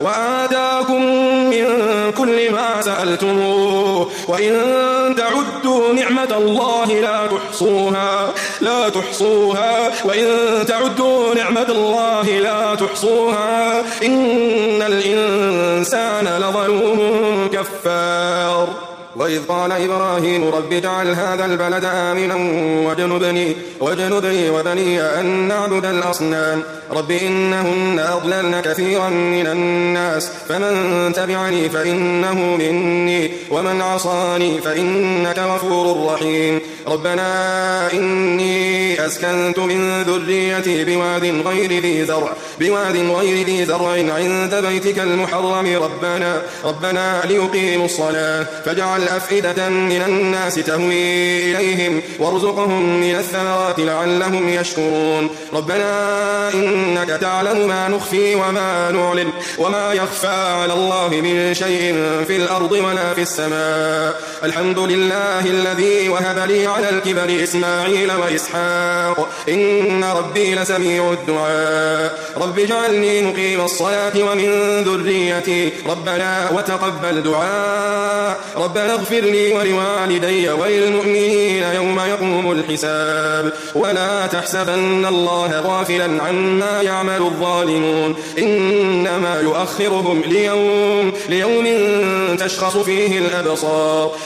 وآتاكم من كل ما سألتموه وإن تعدوا نعمة الله لا تحصوها وإن تعدوا نعمة الله لا تحصوها إن الإنسان لظلوم كفار. وإذ قال إبراهيم رب اجعل هذا البلد آمنا واجنبني وبني أن نعبد الأصنام رب إنهن أضللن كثيرا من الناس فمن تبعني فإنه مني ومن عصاني فإنك غفور رحيم. ربنا إني أسكنت من ذريتي بواد غير ذي زرع عند بيتك المحرم ربنا ليقيموا الصلاة فاجعل أفئدة من الناس تهوي إليهم وارزقهم من الثمرات لعلهم يشكرون. ربنا إنك تعلم ما نخفي وما نعلن وما يخفى على الله من شيء في الأرض ولا في السماء. الحمد لله الذي وهب لي على الكبر إسماعيل وإسحاق إن ربي لسميع الدعاء. رب اجعلني مقيم الصلاة ومن ذريتي ربنا وتقبل دعاء. ربنا اغفر لي ولوالدي وللمؤمنين يوم يقوم الحساب. ولا تحسبن الله غافلا عما يعمل الظالمون إنما يؤخرهم ليوم تشخص فيه الأبصار